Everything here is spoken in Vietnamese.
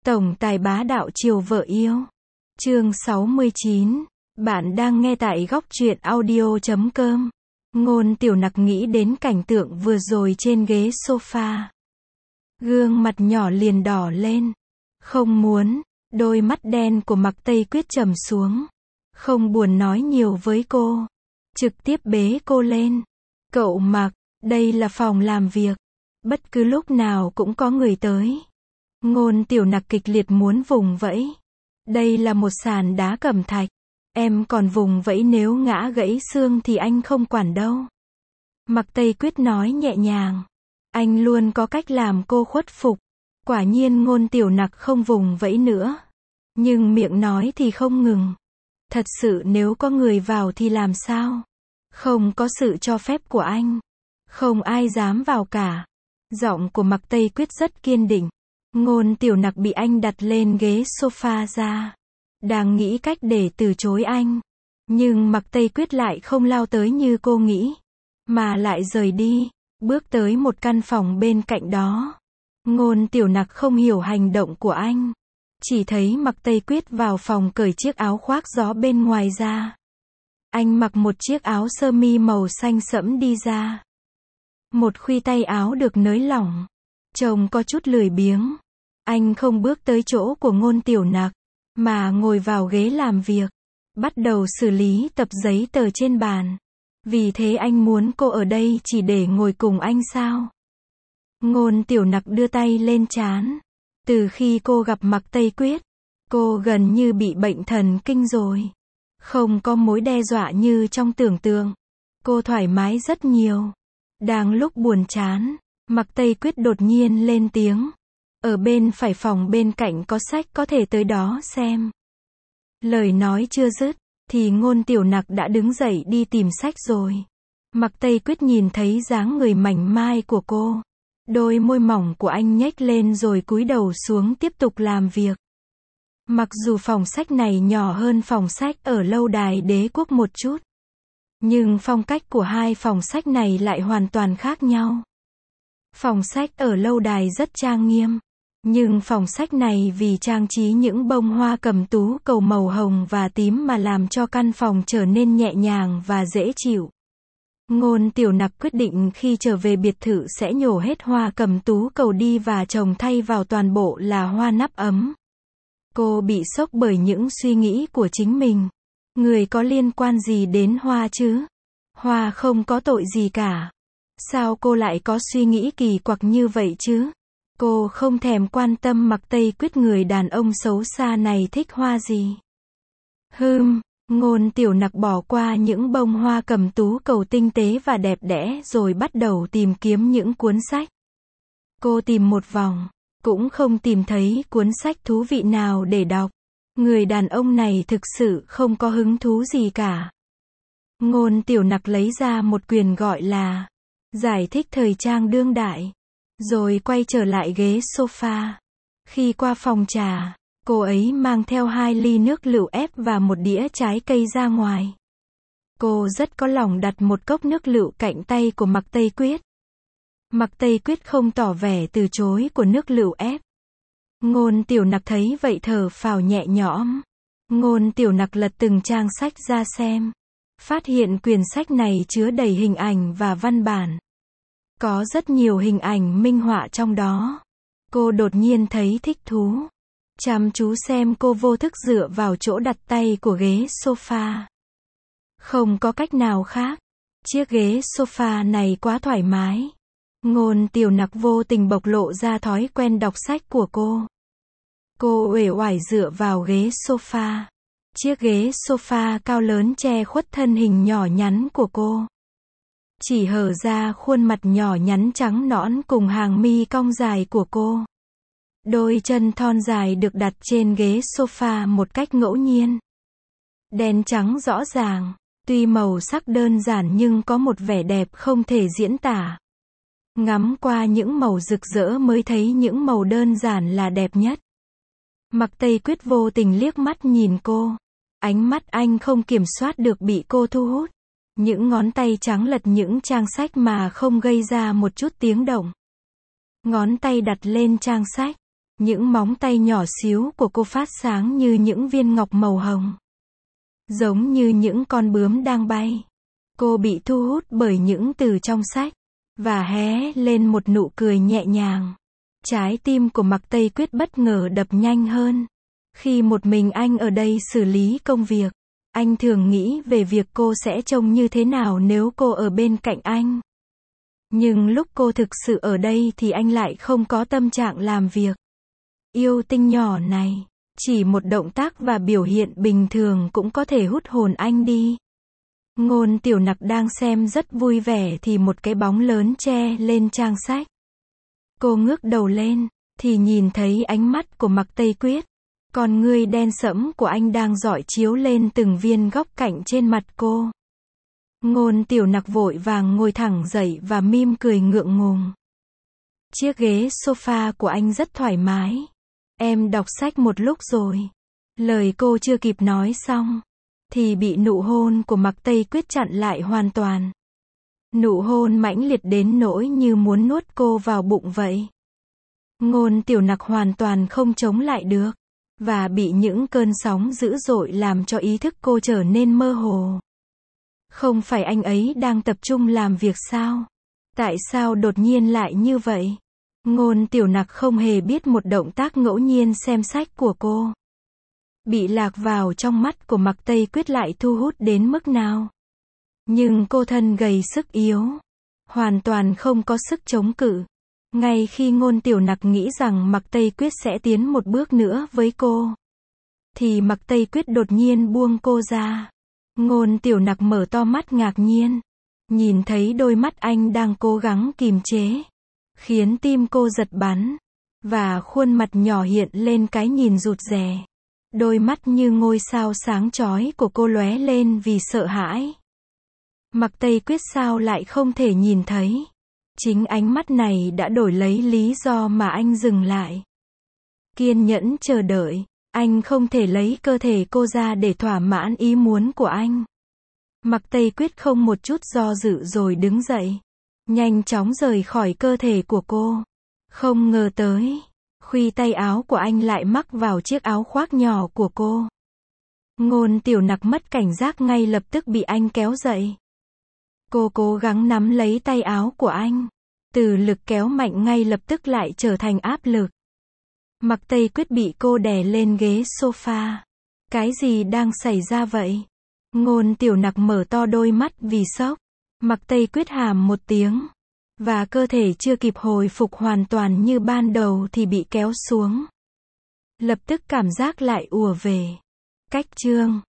Tổng tài bá đạo chiều vợ yêu. Chương 69. Bạn đang nghe tại góc truyện audio.com. Ngôn Tiểu Nặc nghĩ đến cảnh tượng vừa rồi trên ghế sofa. Gương mặt nhỏ liền đỏ lên. Không muốn. Đôi mắt đen của Mạc Tây Quyết trầm xuống. Không buồn nói nhiều với cô. Trực tiếp bế cô lên. Cậu Mạc, đây là phòng làm việc. Bất cứ lúc nào cũng có người tới. Ngôn Tiểu Nặc kịch liệt muốn vùng vẫy. Đây là một sàn đá cẩm thạch. Em còn vùng vẫy nếu ngã gãy xương thì anh không quản đâu. Mạc Tây Quyết nói nhẹ nhàng. Anh luôn có cách làm cô khuất phục. Quả nhiên Ngôn Tiểu Nặc không vùng vẫy nữa. Nhưng miệng nói thì không ngừng. Thật sự nếu có người vào thì làm sao? Không có sự cho phép của anh. Không ai dám vào cả. Giọng của Mạc Tây Quyết rất kiên định. Ngôn Tiểu Nặc bị anh đặt lên ghế sofa ra. Đang nghĩ cách để từ chối anh. Nhưng Mạc Tây Quyết lại không lao tới như cô nghĩ. Mà lại rời đi. Bước tới một căn phòng bên cạnh đó. Ngôn Tiểu Nặc không hiểu hành động của anh. Chỉ thấy Mạc Tây Quyết vào phòng cởi chiếc áo khoác gió bên ngoài ra. Anh mặc một chiếc áo sơ mi màu xanh sẫm đi ra. Một khuy tay áo được nới lỏng. Trông có chút lười biếng. Anh không bước tới chỗ của Ngôn Tiểu Nặc, mà ngồi vào ghế làm việc. Bắt đầu xử lý tập giấy tờ trên bàn. Vì thế anh muốn cô ở đây chỉ để ngồi cùng anh sao? Ngôn Tiểu Nặc đưa tay lên trán. Từ khi cô gặp Mạc Tây Quyết, cô gần như bị bệnh thần kinh rồi. Không có mối đe dọa như trong tưởng tượng. Cô thoải mái rất nhiều. Đang lúc buồn chán, Mạc Tây Quyết đột nhiên lên tiếng. Ở bên phải phòng bên cạnh có sách, có thể tới đó xem. Lời nói chưa dứt, thì Ngôn Tiểu Nặc đã đứng dậy đi tìm sách rồi. Mạc Tây Quyết nhìn thấy dáng người mảnh mai của cô. Đôi môi mỏng của anh nhếch lên rồi cúi đầu xuống tiếp tục làm việc. Mặc dù phòng sách này nhỏ hơn phòng sách ở lâu đài Đế Quốc một chút. Nhưng phong cách của hai phòng sách này lại hoàn toàn khác nhau. Phòng sách ở lâu đài rất trang nghiêm. Nhưng phòng sách này vì trang trí những bông hoa cầm tú cầu màu hồng và tím mà làm cho căn phòng trở nên nhẹ nhàng và dễ chịu. Ngôn Tiểu Nặc quyết định khi trở về biệt thự sẽ nhổ hết hoa cầm tú cầu đi và trồng thay vào toàn bộ là hoa nắp ấm. Cô bị sốc bởi những suy nghĩ của chính mình. Người có liên quan gì đến hoa chứ? Hoa không có tội gì cả. Sao cô lại có suy nghĩ kỳ quặc như vậy chứ? Cô không thèm quan tâm Mạc Tây Quyết người đàn ông xấu xa này thích hoa gì. Ngôn Tiểu Nặc bỏ qua những bông hoa cầm tú cầu tinh tế và đẹp đẽ rồi bắt đầu tìm kiếm những cuốn sách. Cô tìm một vòng, cũng không tìm thấy cuốn sách thú vị nào để đọc. Người đàn ông này thực sự không có hứng thú gì cả. Ngôn Tiểu Nặc lấy ra một quyển gọi là Giải thích thời trang đương đại. Rồi quay trở lại ghế sofa. Khi qua phòng trà, cô ấy mang theo 2 ly nước lựu ép và một đĩa trái cây ra ngoài. Cô rất có lòng đặt một cốc nước lựu cạnh tay của Mạc Tây Quyết. Mạc Tây Quyết không tỏ vẻ từ chối của nước lựu ép. Ngôn Tiểu Nặc thấy vậy thở phào nhẹ nhõm. Ngôn Tiểu Nặc lật từng trang sách ra xem. Phát hiện quyển sách này chứa đầy hình ảnh và văn bản. Có rất nhiều hình ảnh minh họa trong đó. Cô đột nhiên thấy thích thú. Chăm chú xem, cô vô thức dựa vào chỗ đặt tay của ghế sofa. Không có cách nào khác. Chiếc ghế sofa này quá thoải mái. Ngôn Tiểu Nặc vô tình bộc lộ ra thói quen đọc sách của cô. Cô uể oải dựa vào ghế sofa. Chiếc ghế sofa cao lớn che khuất thân hình nhỏ nhắn của cô. Chỉ hở ra khuôn mặt nhỏ nhắn trắng nõn cùng hàng mi cong dài của cô. Đôi chân thon dài được đặt trên ghế sofa một cách ngẫu nhiên. Đen trắng rõ ràng, tuy màu sắc đơn giản nhưng có một vẻ đẹp không thể diễn tả. Ngắm qua những màu rực rỡ mới thấy những màu đơn giản là đẹp nhất. Mạc Tây Quyết vô tình liếc mắt nhìn cô. Ánh mắt anh không kiểm soát được bị cô thu hút. Những ngón tay trắng lật những trang sách mà không gây ra một chút tiếng động. Ngón tay đặt lên trang sách. Những móng tay nhỏ xíu của cô phát sáng như những viên ngọc màu hồng. Giống như những con bướm đang bay. Cô bị thu hút bởi những từ trong sách. Và hé lên một nụ cười nhẹ nhàng. Trái tim của Mạc Tây Quyết bất ngờ đập nhanh hơn. Khi một mình anh ở đây xử lý công việc, anh thường nghĩ về việc cô sẽ trông như thế nào nếu cô ở bên cạnh anh. Nhưng lúc cô thực sự ở đây thì anh lại không có tâm trạng làm việc. Yêu tinh nhỏ này, chỉ một động tác và biểu hiện bình thường cũng có thể hút hồn anh đi. Ngôn Tiểu Nặc đang xem rất vui vẻ thì một cái bóng lớn che lên trang sách. Cô ngước đầu lên, thì nhìn thấy ánh mắt của Mạc Tây Quyết. Con ngươi đen sẫm của anh đang rọi chiếu lên từng viên góc cạnh trên mặt cô. Ngôn Tiểu Nặc vội vàng ngồi thẳng dậy và mỉm cười ngượng ngùng. Chiếc ghế sofa của anh rất thoải mái. Em đọc sách một lúc rồi. Lời cô chưa kịp nói xong, thì bị nụ hôn của Mạc Tây Quyết chặn lại hoàn toàn. Nụ hôn mãnh liệt đến nỗi như muốn nuốt cô vào bụng vậy. Ngôn Tiểu Nặc hoàn toàn không chống lại được. Và bị những cơn sóng dữ dội làm cho ý thức cô trở nên mơ hồ. Không phải anh ấy đang tập trung làm việc sao? Tại sao đột nhiên lại như vậy? Ngôn Tiểu Nặc không hề biết một động tác ngẫu nhiên xem sách của cô bị lạc vào trong mắt của Mạc Tây Quyết lại thu hút đến mức nào. Nhưng cô thân gầy sức yếu, hoàn toàn không có sức chống cự. Ngay khi Ngôn Tiểu Nặc nghĩ rằng Mạc Tây Quyết sẽ tiến một bước nữa với cô, thì Mạc Tây Quyết đột nhiên buông cô ra. Ngôn Tiểu Nặc mở to mắt ngạc nhiên, nhìn thấy đôi mắt anh đang cố gắng kìm chế, khiến tim cô giật bắn, và khuôn mặt nhỏ hiện lên cái nhìn rụt rè. Đôi mắt như ngôi sao sáng chói của cô lóe lên vì sợ hãi. Mạc Tây Quyết sao lại không thể nhìn thấy? Chính ánh mắt này đã đổi lấy lý do mà anh dừng lại. Kiên nhẫn chờ đợi, anh không thể lấy cơ thể cô ra để thỏa mãn ý muốn của anh. Mạc Tây Quyết không một chút do dự rồi đứng dậy, nhanh chóng rời khỏi cơ thể của cô. Không ngờ tới, khuỷu tay áo của anh lại mắc vào chiếc áo khoác nhỏ của cô. Ngôn Tiểu Nặc mất cảnh giác ngay lập tức bị anh kéo dậy. Cô cố gắng nắm lấy tay áo của anh. Từ lực kéo mạnh ngay lập tức lại trở thành áp lực. Mạc Tây Quyết bị cô đè lên ghế sofa. Cái gì đang xảy ra vậy? Ngôn Tiểu Nặc mở to đôi mắt vì sốc. Mạc Tây Quyết hàm một tiếng. Và cơ thể chưa kịp hồi phục hoàn toàn như ban đầu thì bị kéo xuống. Lập tức cảm giác lại ùa về. Cách chương